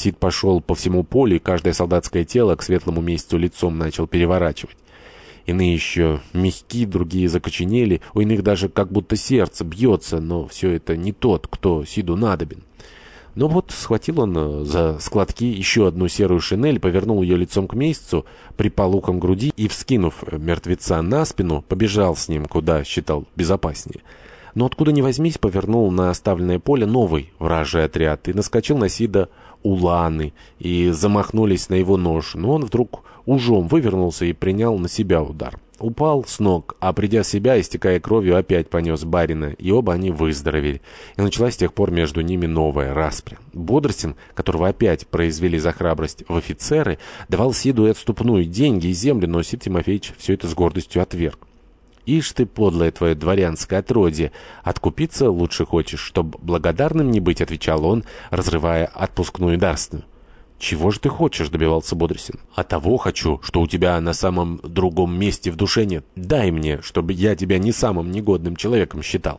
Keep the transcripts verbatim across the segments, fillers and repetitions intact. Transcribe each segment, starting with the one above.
Сид пошел по всему полю, и каждое солдатское тело к светлому месяцу лицом начал переворачивать. Иные еще мягки, другие закоченели, у иных даже как будто сердце бьется, но все это не тот, кто Сиду надобен. Но вот схватил он за складки еще одну серую шинель, повернул ее лицом к месяцу, припал ухом к груди и, вскинув мертвеца на спину, побежал с ним, куда считал безопаснее. Но откуда ни возьмись, повернул на оставленное поле новый вражий отряд и наскочил на Сида уланы, и замахнулись на его нож, но он вдруг ужом вывернулся и принял на себя удар. Упал с ног, а придя в себя, истекая кровью, опять понес барина, и оба они выздоровели. И началась с тех пор между ними новая распря. Бодростин, которого опять произвели за храбрость в офицеры, давал Сиду и отступную, деньги и землю, но Сид Тимофеевич все это с гордостью отверг. «Ишь ты, подлое твое дворянское отродье, откупиться лучше хочешь, чтоб благодарным не быть», — отвечал он, разрывая отпускную дарственную. «Чего же ты хочешь?» — добивался Бодростин. «А того хочу, что у тебя на самом другом месте в душе нет. Дай мне, чтобы я тебя не самым негодным человеком считал».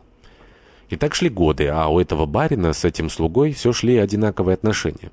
И так шли годы, а у этого барина с этим слугой все шли одинаковые отношения.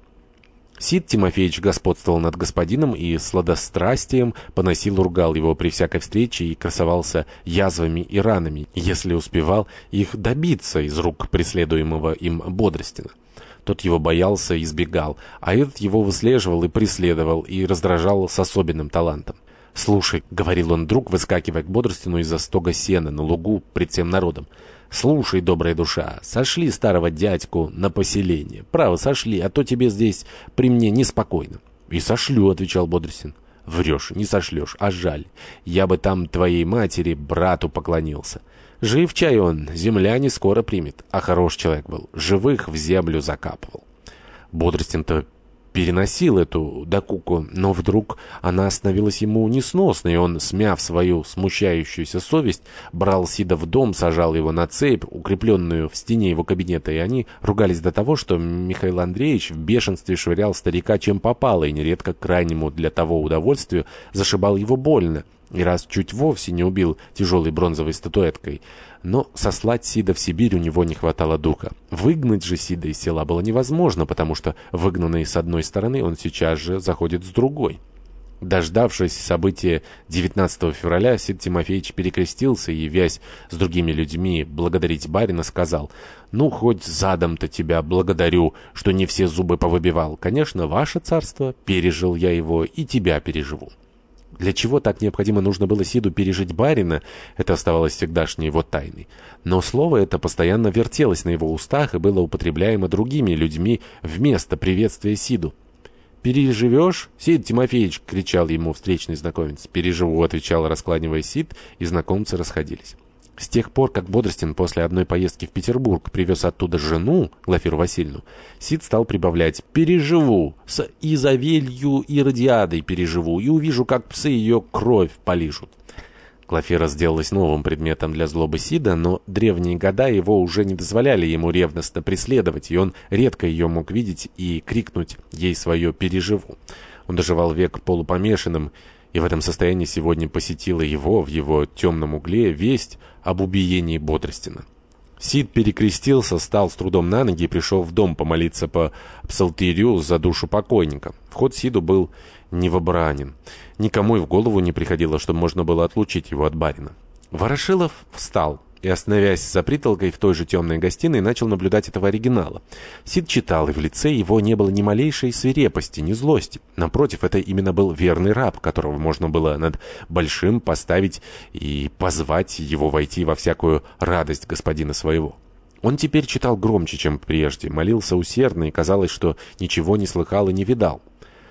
Сид Тимофеевич господствовал над господином и сладострастием поносил, ругал его при всякой встрече и красовался язвами и ранами, если успевал их добиться из рук преследуемого им Бодростина. Тот его боялся и избегал, а этот его выслеживал и преследовал, и раздражал с особенным талантом. «Слушай», — говорил он вдруг, выскакивая к Бодростину из-за стога сена на лугу пред всем народом, «слушай, добрая душа, сошли старого дядьку на поселение. Право, сошли, а то тебе здесь при мне неспокойно». «И сошлю», — отвечал Бодростин. «Врешь, не сошлешь, а жаль. Я бы там твоей матери, брату поклонился. Жив чай он, земля не скоро примет, а хороший человек был, живых в землю закапывал». Бодростин-то переносил эту докуку, но вдруг она становилась ему несносной, и он, смяв свою смущающуюся совесть, брал Сида в дом, сажал его на цепь, укрепленную в стене его кабинета, и они ругались до того, что Михаил Андреевич в бешенстве швырял старика чем попало, и нередко к крайнему для того удовольствию зашибал его больно, и раз чуть вовсе не убил тяжелой бронзовой статуэткой. Но сослать Сида в Сибирь у него не хватало духа. Выгнать же Сида из села было невозможно, потому что выгнанный с одной стороны, он сейчас же заходит с другой. Дождавшись события девятнадцатого февраля, Сид Тимофеевич перекрестился и, явясь с другими людьми благодарить барина, сказал: «Ну, хоть задом-то тебя благодарю, что не все зубы повыбивал. Конечно, ваше царство, пережил я его и тебя переживу». Для чего так необходимо нужно было Сиду пережить барина, это оставалось всегдашней его тайной. Но слово это постоянно вертелось на его устах и было употребляемо другими людьми вместо приветствия Сиду. «Переживешь, Сид Тимофеевич?» — кричал ему встречный знакомец. «Переживу», — отвечал, раскланиваясь Сид, и знакомцы расходились. С тех пор, как Бодростин после одной поездки в Петербург привез оттуда жену, Глафиру Васильевну, Сид стал прибавлять: «Переживу, с Изавелью и Радиадой переживу, и увижу, как псы ее кровь полижут». Глафира сделалась новым предметом для злобы Сида, но древние года его уже не дозволяли ему ревностно преследовать, и он редко ее мог видеть и крикнуть ей свое «переживу». Он доживал век полупомешанным, и в этом состоянии сегодня посетила его в его темном угле весть об убиении Бодростина. Сид перекрестился, встал с трудом на ноги и пришел в дом помолиться по псалтырю за душу покойника. Вход Сиду был невобранен. Никому и в голову не приходило, что можно было отлучить его от барина. Ворошилов встал и, остановясь за притолкой в той же темной гостиной, начал наблюдать этого оригинала. Сид читал, и в лице его не было ни малейшей свирепости, ни злости. Напротив, это именно был верный раб, которого можно было над большим поставить и позвать его войти во всякую радость господина своего. Он теперь читал громче, чем прежде, молился усердно, и казалось, что ничего не слыхал и не видал.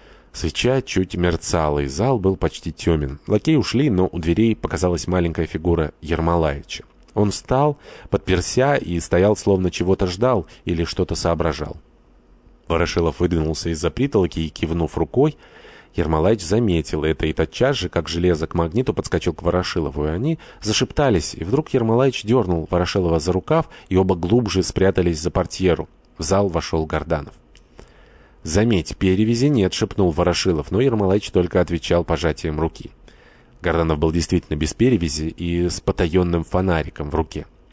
Свеча чуть мерцала, и зал был почти темен. Лакеи ушли, но у дверей показалась маленькая фигура Ермолаевича. Он встал, подперся, и стоял, словно чего-то ждал или что-то соображал. Ворошилов выдвинулся из-за притолоки и, кивнув рукой, Ермолаевич заметил это и тотчас же, как железо к магниту, подскочил к Ворошилову, и они зашептались, и вдруг Ермолаевич дернул Ворошилова за рукав, и оба глубже спрятались за портьеру. В зал вошел Горданов. «Заметь, перевязи нет», — шепнул Ворошилов, но Ермолаевич только отвечал пожатием руки. Горданов был действительно без перевязи и с потаенным фонариком в руке.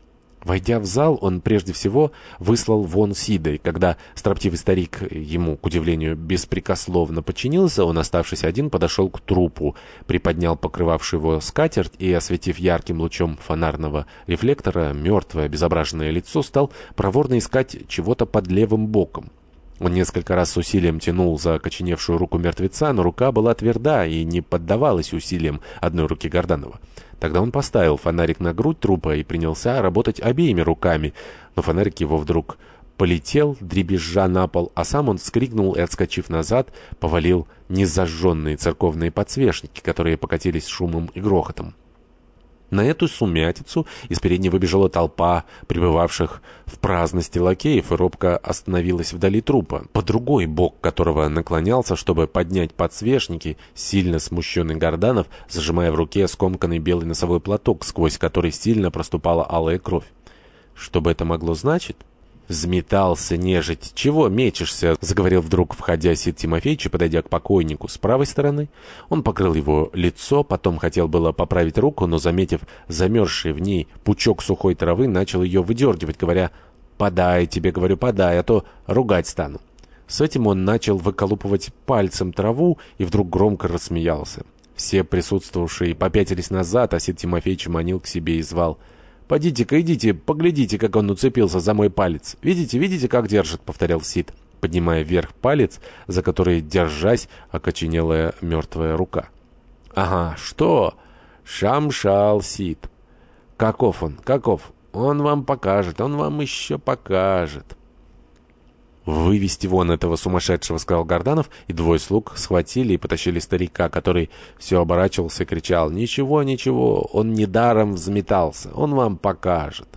Войдя в зал, он прежде всего выслал вон Сида, и когда строптивый старик ему, к удивлению, беспрекословно подчинился, он, оставшись один, подошел к трупу, приподнял покрывавшую его скатерть и, осветив ярким лучом фонарного рефлектора мертвое обезображенное лицо, стал проворно искать чего-то под левым боком. Он несколько раз с усилием тянул за окоченевшую руку мертвеца, но рука была тверда и не поддавалась усилиям одной руки Горданова. Тогда он поставил фонарик на грудь трупа и принялся работать обеими руками, но фонарик его вдруг полетел, дребезжа на пол, а сам он вскрикнул и, отскочив назад, повалил незажженные церковные подсвечники, которые покатились шумом и грохотом. На эту сумятицу из передней выбежала толпа пребывавших в праздности лакеев и робко остановилась вдали трупа, по другой бок которого наклонялся, чтобы поднять подсвечники, сильно смущенный Горданов, зажимая в руке скомканный белый носовой платок, сквозь который сильно проступала алая кровь. Что бы это могло значить? «Взметался, нежить! Чего мечешься?» — заговорил вдруг, входя Сид Тимофеич и подойдя к покойнику с правой стороны. Он покрыл его лицо, потом хотел было поправить руку, но, заметив замерзший в ней пучок сухой травы, начал ее выдергивать, говоря: «Подай, тебе говорю, подай, а то ругать стану». С этим он начал выколупывать пальцем траву и вдруг громко рассмеялся. Все присутствовавшие попятились назад, а Сид Тимофеич манил к себе и звал: «Подите-ка, идите, поглядите, как он уцепился за мой палец. Видите, видите, как держит?» — повторял Сид, поднимая вверх палец, за который, держась, окоченелая мертвая рука. «Ага, что? Шамшал, Сид. Каков он, каков? Он вам покажет, он вам еще покажет». «Вывести вон этого сумасшедшего», — сказал Горданов, и двое слуг схватили и потащили старика, который все оборачивался и кричал: «Ничего, ничего, он недаром взметался, он вам покажет».